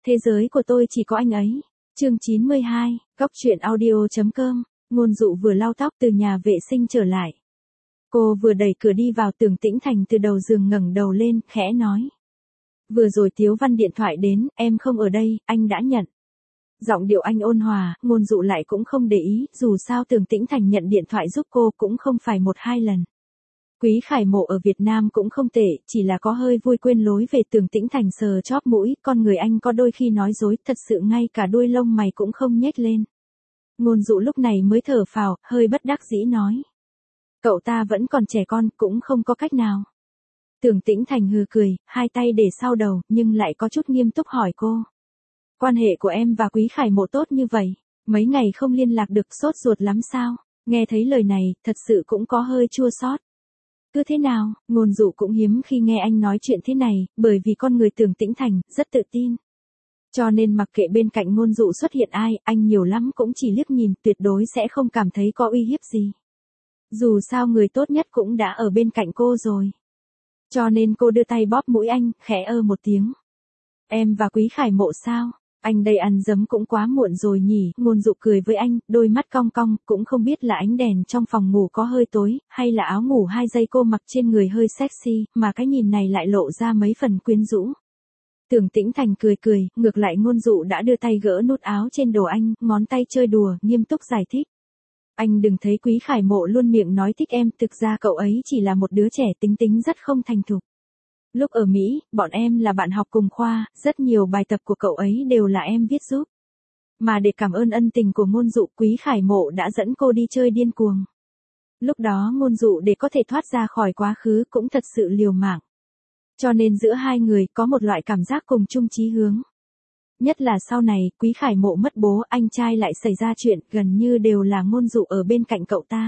Thế giới của tôi chỉ có anh ấy. Chương 92, Góc truyện audio.com. Ngôn Dụ vừa lau tóc từ nhà vệ sinh trở lại. Cô vừa đẩy cửa đi vào, Tưởng Tĩnh Thành từ đầu giường ngẩng đầu lên, khẽ nói. Vừa rồi Tiếu Văn điện thoại đến, em không ở đây, anh đã nhận. Giọng điệu anh ôn hòa, Ngôn Dụ lại cũng không để ý, dù sao Tưởng Tĩnh Thành nhận điện thoại giúp cô cũng không phải 1-2 lần. Quý Khải Mộ ở Việt Nam cũng không tệ, chỉ là có hơi vui quên lối về. Tưởng Tĩnh Thành sờ chóp mũi, con người anh có đôi khi nói dối, thật sự ngay cả đuôi lông mày cũng không nhếch lên. Ngôn Dụ lúc này mới thở phào, hơi bất đắc dĩ nói. Cậu ta vẫn còn trẻ con, cũng không có cách nào. Tưởng Tĩnh Thành hừ cười, hai tay để sau đầu, nhưng lại có chút nghiêm túc hỏi cô. Quan hệ của em và Quý Khải Mộ tốt như vậy, mấy ngày không liên lạc được, sốt ruột lắm sao? Nghe thấy lời này, thật sự cũng có hơi chua xót. Cứ thế nào, Ngôn Dụ cũng hiếm khi nghe anh nói chuyện thế này, bởi vì con người Tưởng Tĩnh Thành rất tự tin. Cho nên mặc kệ bên cạnh Ngôn Dụ xuất hiện ai, anh nhiều lắm cũng chỉ liếc nhìn, tuyệt đối sẽ không cảm thấy có uy hiếp gì. Dù sao người tốt nhất cũng đã ở bên cạnh cô rồi. Cho nên cô đưa tay bóp mũi anh, khẽ ơ một tiếng. Em và Quý Khải Mộ sao? Anh đây ăn dấm cũng quá muộn rồi nhỉ. Ngôn Dụ cười với anh, đôi mắt cong cong, cũng không biết là ánh đèn trong phòng ngủ có hơi tối, hay là áo ngủ 2 giây cô mặc trên người hơi sexy, mà cái nhìn này lại lộ ra mấy phần quyến rũ. Tưởng Tĩnh Thành cười cười, ngược lại Ngôn Dụ đã đưa tay gỡ nút áo trên đồ anh, ngón tay chơi đùa, nghiêm túc giải thích. Anh đừng thấy Quý Khải Mộ luôn miệng nói thích em, thực ra cậu ấy chỉ là một đứa trẻ tính tính rất không thành thục. Lúc ở Mỹ, bọn em là bạn học cùng khoa, rất nhiều bài tập của cậu ấy đều là em viết giúp. Mà để cảm ơn ân tình của Ngôn Dụ, Quý Khải Mộ đã dẫn cô đi chơi điên cuồng. Lúc đó Ngôn Dụ để có thể thoát ra khỏi quá khứ cũng thật sự liều mạng. Cho nên giữa hai người có một loại cảm giác cùng chung chí hướng. Nhất là sau này, Quý Khải Mộ mất bố, anh trai lại xảy ra chuyện, gần như đều là Ngôn Dụ ở bên cạnh cậu ta.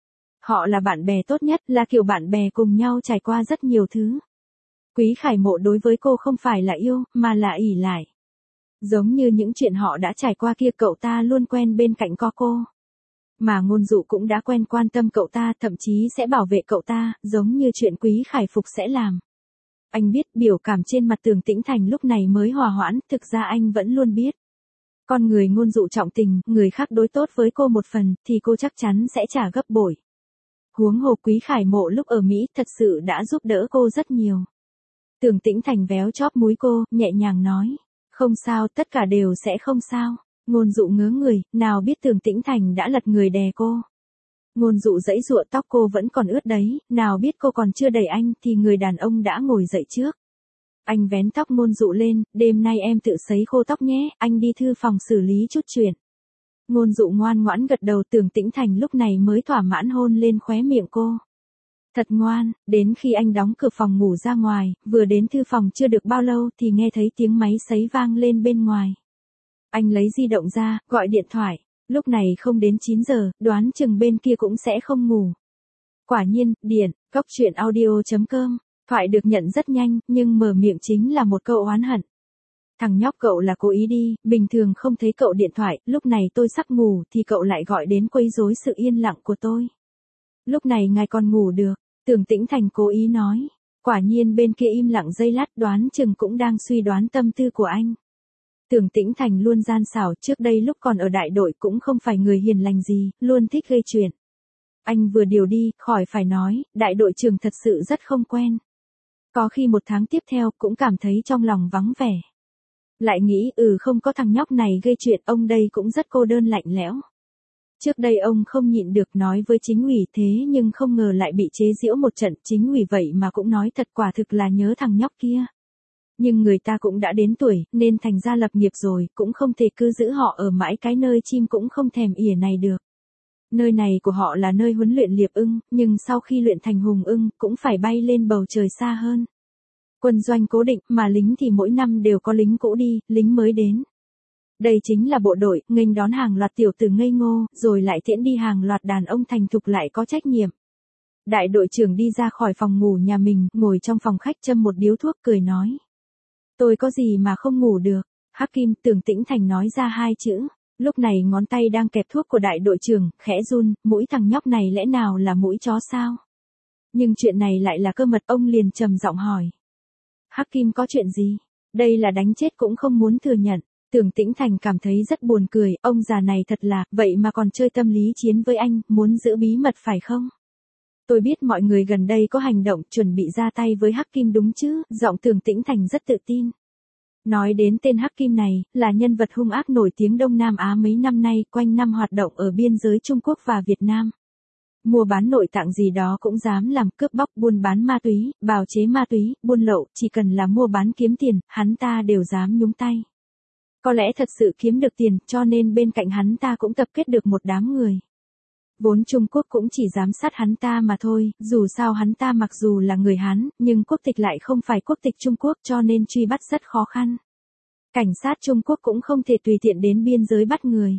Họ là bạn bè tốt nhất, là kiểu bạn bè cùng nhau trải qua rất nhiều thứ. Quý Khải Mộ đối với cô không phải là yêu, mà là ỷ lại. Giống như những chuyện họ đã trải qua kia, cậu ta luôn quen bên cạnh có cô. Mà Ngôn Dụ cũng đã quen quan tâm cậu ta, thậm chí sẽ bảo vệ cậu ta, giống như chuyện Quý Khải Phục sẽ làm. Anh biết biểu cảm trên mặt Tưởng Tĩnh Thành lúc này mới hòa hoãn, thực ra anh vẫn luôn biết. Con người Ngôn Dụ trọng tình, người khác đối tốt với cô một phần, thì cô chắc chắn sẽ trả gấp bội. Huống hồ Quý Khải Mộ lúc ở Mỹ thật sự đã giúp đỡ cô rất nhiều. Tưởng Tĩnh Thành véo chóp mũi cô, nhẹ nhàng nói. Không sao, tất cả đều sẽ không sao. Ngôn Dụ ngớ người, nào biết Tưởng Tĩnh Thành đã lật người đè cô. Ngôn Dụ giãy giụa, tóc cô vẫn còn ướt đấy, nào biết cô còn chưa đẩy anh thì người đàn ông đã ngồi dậy trước. Anh vén tóc Ngôn Dụ lên, đêm nay em tự sấy khô tóc nhé, anh đi thư phòng xử lý chút chuyện. Ngôn Dụ ngoan ngoãn gật đầu, Tưởng Tĩnh Thành lúc này mới thỏa mãn hôn lên khóe miệng cô. Thật ngoan, đến khi anh đóng cửa phòng ngủ ra ngoài, vừa đến thư phòng chưa được bao lâu thì nghe thấy tiếng máy sấy vang lên bên ngoài. Anh lấy di động ra, gọi điện thoại. Lúc này không đến 9 giờ, đoán chừng bên kia cũng sẽ không ngủ. Quả nhiên, điện, Góc truyện audio.com, thoại được nhận rất nhanh, nhưng mở miệng chính là một câu oán hận. Thằng nhóc cậu là cố ý đi, bình thường không thấy cậu điện thoại, lúc này tôi sắp ngủ thì cậu lại gọi đến quấy rối sự yên lặng của tôi. Lúc này ngài còn ngủ được, Tưởng Tĩnh Thành cố ý nói. Quả nhiên bên kia im lặng giây lát, đoán chừng cũng đang suy đoán tâm tư của anh. Tưởng Tĩnh Thành luôn gian xảo, trước đây lúc còn ở đại đội cũng không phải người hiền lành gì, luôn thích gây chuyện. Anh vừa điều đi, khỏi phải nói, đại đội trưởng thật sự rất không quen. Có khi 1 tháng tiếp theo cũng cảm thấy trong lòng vắng vẻ. Lại nghĩ không có thằng nhóc này gây chuyện, ông đây cũng rất cô đơn lạnh lẽo. Trước đây ông không nhịn được nói với chính ủy thế, nhưng không ngờ lại bị chế giễu một trận, chính ủy vậy mà cũng nói thật, quả thực là nhớ thằng nhóc kia. Nhưng người ta cũng đã đến tuổi, nên thành ra lập nghiệp rồi, cũng không thể cứ giữ họ ở mãi cái nơi chim cũng không thèm ỉa này được. Nơi này của họ là nơi huấn luyện liệp ưng, nhưng sau khi luyện thành hùng ưng, cũng phải bay lên bầu trời xa hơn. Quân doanh cố định, mà lính thì mỗi năm đều có lính cũ đi, lính mới đến. Đây chính là bộ đội, nghênh đón hàng loạt tiểu tử ngây ngô, rồi lại tiễn đi hàng loạt đàn ông thành thục lại có trách nhiệm. Đại đội trưởng đi ra khỏi phòng ngủ nhà mình, ngồi trong phòng khách châm một điếu thuốc, cười nói. Tôi có gì mà không ngủ được. Hắc Kim, Tưởng Tĩnh Thành nói ra 2 chữ. Lúc này ngón tay đang kẹp thuốc của đại đội trưởng, khẽ run, mũi thằng nhóc này lẽ nào là mũi chó sao? Nhưng chuyện này lại là cơ mật, ông liền trầm giọng hỏi. Hắc Kim có chuyện gì? Đây là đánh chết cũng không muốn thừa nhận. Tưởng Tĩnh Thành cảm thấy rất buồn cười, ông già này thật là, vậy mà còn chơi tâm lý chiến với anh, muốn giữ bí mật phải không? Tôi biết mọi người gần đây có hành động chuẩn bị ra tay với Hắc Kim đúng chứ, giọng Tưởng Tĩnh Thành rất tự tin. Nói đến tên Hắc Kim này, là nhân vật hung ác nổi tiếng Đông Nam Á mấy năm nay, quanh năm hoạt động ở biên giới Trung Quốc và Việt Nam. Mua bán nội tạng gì đó cũng dám làm, cướp bóc, buôn bán ma túy, bào chế ma túy, buôn lậu, chỉ cần là mua bán kiếm tiền, hắn ta đều dám nhúng tay. Có lẽ thật sự kiếm được tiền, cho nên bên cạnh hắn ta cũng tập kết được một đám người. Vốn Trung Quốc cũng chỉ giám sát hắn ta mà thôi, dù sao hắn ta mặc dù là người Hán, nhưng quốc tịch lại không phải quốc tịch Trung Quốc cho nên truy bắt rất khó khăn. Cảnh sát Trung Quốc cũng không thể tùy tiện đến biên giới bắt người.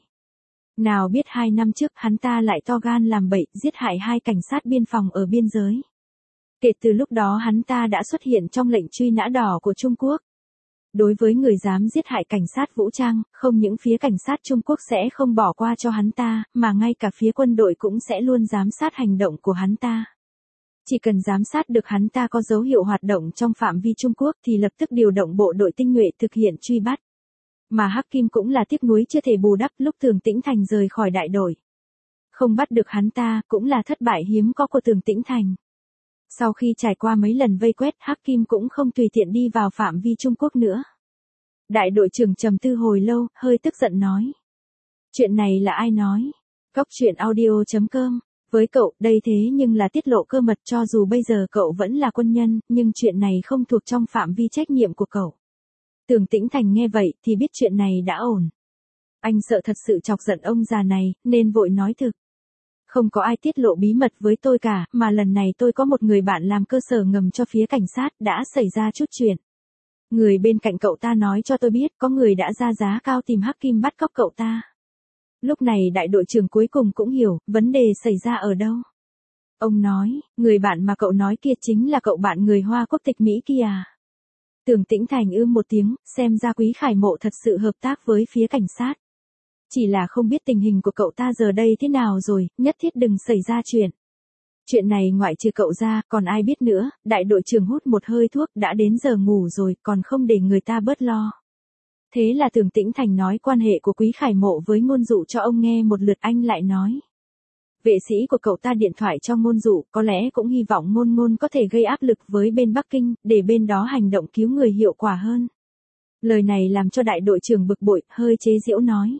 Nào biết 2 năm trước hắn ta lại to gan làm bậy, giết hại 2 cảnh sát biên phòng ở biên giới. Kể từ lúc đó hắn ta đã xuất hiện trong lệnh truy nã đỏ của Trung Quốc. Đối với người dám giết hại cảnh sát vũ trang, không những phía cảnh sát Trung Quốc sẽ không bỏ qua cho hắn ta, mà ngay cả phía quân đội cũng sẽ luôn giám sát hành động của hắn ta. Chỉ cần giám sát được hắn ta có dấu hiệu hoạt động trong phạm vi Trung Quốc thì lập tức điều động bộ đội tinh nhuệ thực hiện truy bắt. Mà Hắc Kim cũng là tiếc nuối chưa thể bù đắp lúc Tưởng Tĩnh Thành rời khỏi đại đội. Không bắt được hắn ta cũng là thất bại hiếm có của Tưởng Tĩnh Thành. Sau khi trải qua mấy lần vây quét, Hắc Kim cũng không tùy tiện đi vào phạm vi Trung Quốc nữa. Đại đội trưởng trầm tư hồi lâu, hơi tức giận nói. Chuyện này là ai nói? Cóc truyện audio.com. Với cậu, đây thế nhưng là tiết lộ cơ mật, cho dù bây giờ cậu vẫn là quân nhân, nhưng chuyện này không thuộc trong phạm vi trách nhiệm của cậu. Tưởng Tĩnh Thành nghe vậy thì biết chuyện này đã ổn. Anh sợ thật sự chọc giận ông già này, nên vội nói thực. Không có ai tiết lộ bí mật với tôi cả, mà lần này tôi có một người bạn làm cơ sở ngầm cho phía cảnh sát, đã xảy ra chút chuyện. Người bên cạnh cậu ta nói cho tôi biết có người đã ra giá cao tìm Hắc Kim bắt cóc cậu ta. Lúc này đại đội trưởng cuối cùng cũng hiểu, vấn đề xảy ra ở đâu. Ông nói, người bạn mà cậu nói kia chính là cậu bạn người Hoa quốc tịch Mỹ kia à? Tưởng Tĩnh Thành một tiếng, xem ra Quý Khải Mộ thật sự hợp tác với phía cảnh sát. Chỉ là không biết tình hình của cậu ta giờ đây thế nào rồi, nhất thiết đừng xảy ra chuyện. Chuyện này ngoại trừ cậu ra, còn ai biết nữa, đại đội trưởng hút một hơi thuốc, đã đến giờ ngủ rồi, còn không để người ta bớt lo. Thế là Tưởng Tĩnh Thành nói quan hệ của Quý Khải Mộ với Ngôn Dụ cho ông nghe một lượt, anh lại nói. Vệ sĩ của cậu ta điện thoại cho Ngôn Dụ, có lẽ cũng hy vọng Ngôn có thể gây áp lực với bên Bắc Kinh, để bên đó hành động cứu người hiệu quả hơn. Lời này làm cho đại đội trưởng bực bội, hơi chế giễu nói.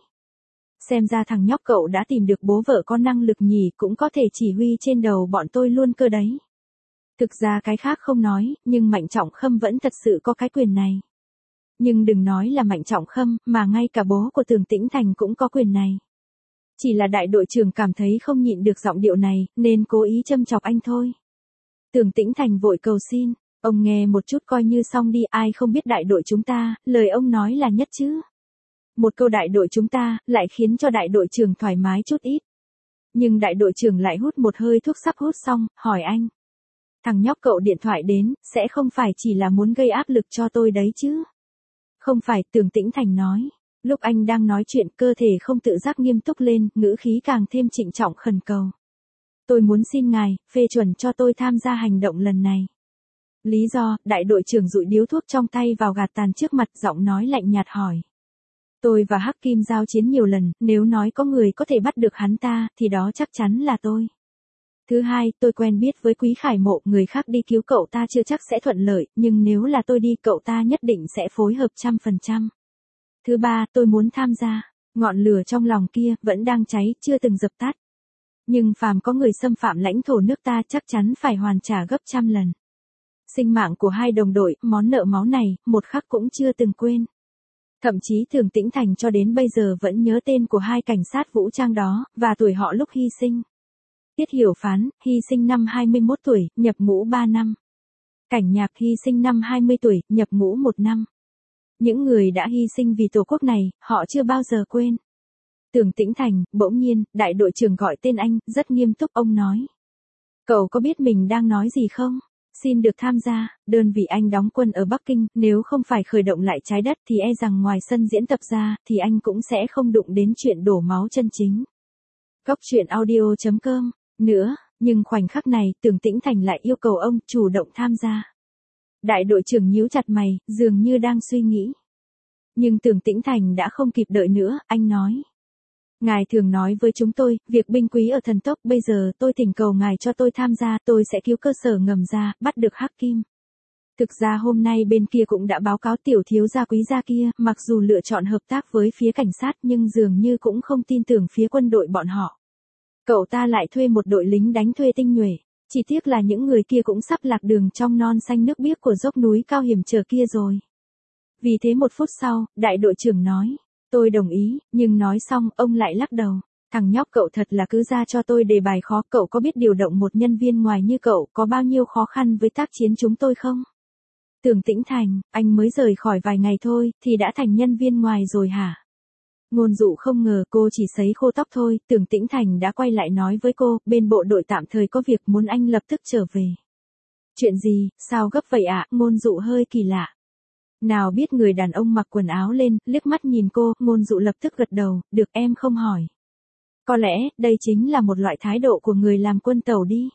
Xem ra thằng nhóc cậu đã tìm được bố vợ có năng lực nhỉ, cũng có thể chỉ huy trên đầu bọn tôi luôn cơ đấy. Thực ra cái khác không nói, nhưng Mạnh Trọng Khâm vẫn thật sự có cái quyền này. Nhưng đừng nói là Mạnh Trọng Khâm, mà ngay cả bố của Tưởng Tĩnh Thành cũng có quyền này. Chỉ là đại đội trưởng cảm thấy không nhịn được giọng điệu này, nên cố ý châm chọc anh thôi. Tưởng Tĩnh Thành vội cầu xin, ông nghe một chút coi như xong đi, ai không biết đại đội chúng ta, lời ông nói là nhất chứ. Một câu đại đội chúng ta, lại khiến cho đại đội trưởng thoải mái chút ít. Nhưng đại đội trưởng lại hút một hơi thuốc sắp hút xong, hỏi anh. Thằng nhóc cậu điện thoại đến, sẽ không phải chỉ là muốn gây áp lực cho tôi đấy chứ? Không phải, Tưởng Tĩnh Thành nói. Lúc anh đang nói chuyện, cơ thể không tự giác nghiêm túc lên, ngữ khí càng thêm trịnh trọng khẩn cầu. Tôi muốn xin ngài, phê chuẩn cho tôi tham gia hành động lần này. Lý do, đại đội trưởng dụi điếu thuốc trong tay vào gạt tàn trước mặt, giọng nói lạnh nhạt hỏi. Tôi và Hắc Kim giao chiến nhiều lần, nếu nói có người có thể bắt được hắn ta, thì đó chắc chắn là tôi. Thứ hai, tôi quen biết với Quý Khải Mộ, người khác đi cứu cậu ta chưa chắc sẽ thuận lợi, nhưng nếu là tôi đi, cậu ta nhất định sẽ phối hợp 100%. Thứ ba, tôi muốn tham gia. Ngọn lửa trong lòng kia vẫn đang cháy, chưa từng dập tắt. Nhưng phàm có người xâm phạm lãnh thổ nước ta chắc chắn phải hoàn trả gấp 100 lần. Sinh mạng của 2 đồng đội, món nợ máu này, một khắc cũng chưa từng quên. Thậm chí Tưởng Tĩnh Thành cho đến bây giờ vẫn nhớ tên của 2 cảnh sát vũ trang đó, và tuổi họ lúc hy sinh. Tiết Hiểu Phán, hy sinh năm 21 tuổi, nhập ngũ 3 năm. Cảnh Nhạc hy sinh năm 20 tuổi, nhập ngũ 1 năm. Những người đã hy sinh vì tổ quốc này, họ chưa bao giờ quên. Tưởng Tĩnh Thành, bỗng nhiên, đại đội trưởng gọi tên anh, rất nghiêm túc, ông nói. Cậu có biết mình đang nói gì không? Xin được tham gia, đơn vị anh đóng quân ở Bắc Kinh, nếu không phải khởi động lại trái đất thì e rằng ngoài sân diễn tập ra, thì anh cũng sẽ không đụng đến chuyện đổ máu chân chính. Cóc truyện audio.com. Nữa, nhưng khoảnh khắc này, Tưởng Tĩnh Thành lại yêu cầu ông chủ động tham gia. Đại đội trưởng nhíu chặt mày, dường như đang suy nghĩ. Nhưng Tưởng Tĩnh Thành đã không kịp đợi nữa, anh nói. Ngài thường nói với chúng tôi, việc binh quý ở thần tốc, bây giờ tôi thỉnh cầu ngài cho tôi tham gia, tôi sẽ cứu cơ sở ngầm ra, bắt được Hắc Kim. Thực ra hôm nay bên kia cũng đã báo cáo tiểu thiếu gia Quý gia kia, mặc dù lựa chọn hợp tác với phía cảnh sát nhưng dường như cũng không tin tưởng phía quân đội bọn họ. Cậu ta lại thuê một đội lính đánh thuê tinh nhuệ, chỉ tiếc là những người kia cũng sắp lạc đường trong non xanh nước biếc của dốc núi cao hiểm trở kia rồi. Vì thế một phút sau, đại đội trưởng nói, tôi đồng ý, nhưng nói xong ông lại lắc đầu. Thằng nhóc cậu thật là cứ ra cho tôi đề bài khó, cậu có biết điều động một nhân viên ngoài như cậu có bao nhiêu khó khăn với tác chiến chúng tôi không? Tưởng Tĩnh Thành, anh mới rời khỏi vài ngày thôi, thì đã thành nhân viên ngoài rồi hả? Ngôn Dụ không ngờ cô chỉ sấy khô tóc thôi, Tưởng Tĩnh Thành đã quay lại nói với cô, bên bộ đội tạm thời có việc muốn anh lập tức trở về. Chuyện gì, sao gấp vậy ạ? Ngôn Dụ hơi kỳ lạ. Nào biết người đàn ông mặc quần áo lên, liếc mắt nhìn cô, Ngôn Dụ lập tức gật đầu, được em không hỏi. Có lẽ, đây chính là một loại thái độ của người làm quân tàu đi.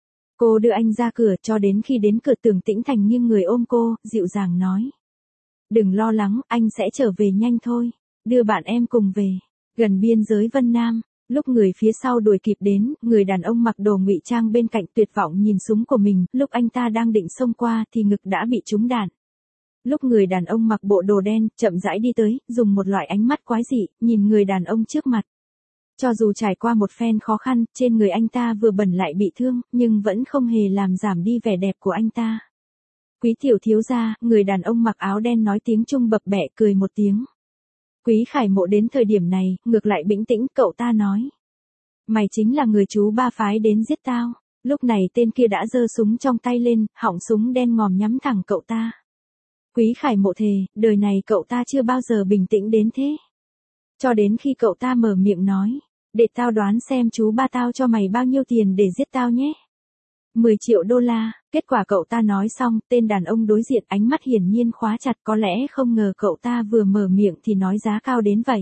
Cô đưa anh ra cửa cho đến khi đến cửa Tưởng Tĩnh Thành nghiêng người ôm cô, dịu dàng nói. Đừng lo lắng, anh sẽ trở về nhanh thôi. Đưa bạn em cùng về. Gần biên giới Vân Nam, lúc người phía sau đuổi kịp đến, người đàn ông mặc đồ ngụy trang bên cạnh tuyệt vọng nhìn súng của mình, lúc anh ta đang định xông qua thì ngực đã bị trúng đạn. Lúc người đàn ông mặc bộ đồ đen, chậm rãi đi tới, dùng một loại ánh mắt quái dị, nhìn người đàn ông trước mặt. Cho dù trải qua một phen khó khăn, trên người anh ta vừa bẩn lại bị thương, nhưng vẫn không hề làm giảm đi vẻ đẹp của anh ta. Quý tiểu thiếu gia, người đàn ông mặc áo đen nói tiếng Trung bập bẹ cười một tiếng. Quý Khải Mộ đến thời điểm này, ngược lại bình tĩnh, cậu ta nói. Mày chính là người chú ba phái đến giết tao. Lúc này tên kia đã giơ súng trong tay lên, họng súng đen ngòm nhắm thẳng cậu ta. Quý Khải Mộ thề, đời này cậu ta chưa bao giờ bình tĩnh đến thế. Cho đến khi cậu ta mở miệng nói, để tao đoán xem chú ba tao cho mày bao nhiêu tiền để giết tao nhé. 10 triệu đô la, kết quả cậu ta nói xong, tên đàn ông đối diện ánh mắt hiển nhiên khóa chặt, có lẽ không ngờ cậu ta vừa mở miệng thì nói giá cao đến vậy.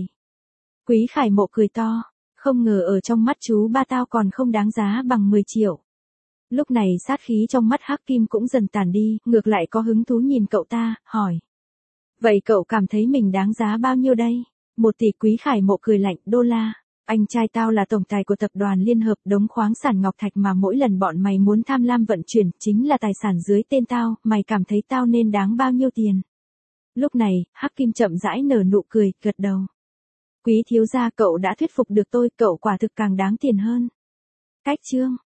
Quý Khải Mộ cười to, không ngờ ở trong mắt chú ba tao còn không đáng giá bằng 10 triệu. Lúc này sát khí trong mắt Hắc Kim cũng dần tàn đi, ngược lại có hứng thú nhìn cậu ta, hỏi. Vậy cậu cảm thấy mình đáng giá bao nhiêu đây? 1 tỷ. Quý Khải Mộ cười lạnh, đô la. Anh trai tao là tổng tài của tập đoàn Liên Hợp, đống khoáng sản ngọc thạch mà mỗi lần bọn mày muốn tham lam vận chuyển, chính là tài sản dưới tên tao, mày cảm thấy tao nên đáng bao nhiêu tiền? Lúc này, Hắc Kim chậm rãi nở nụ cười, gật đầu. Quý thiếu gia, cậu đã thuyết phục được tôi, cậu quả thực càng đáng tiền hơn. Cách chương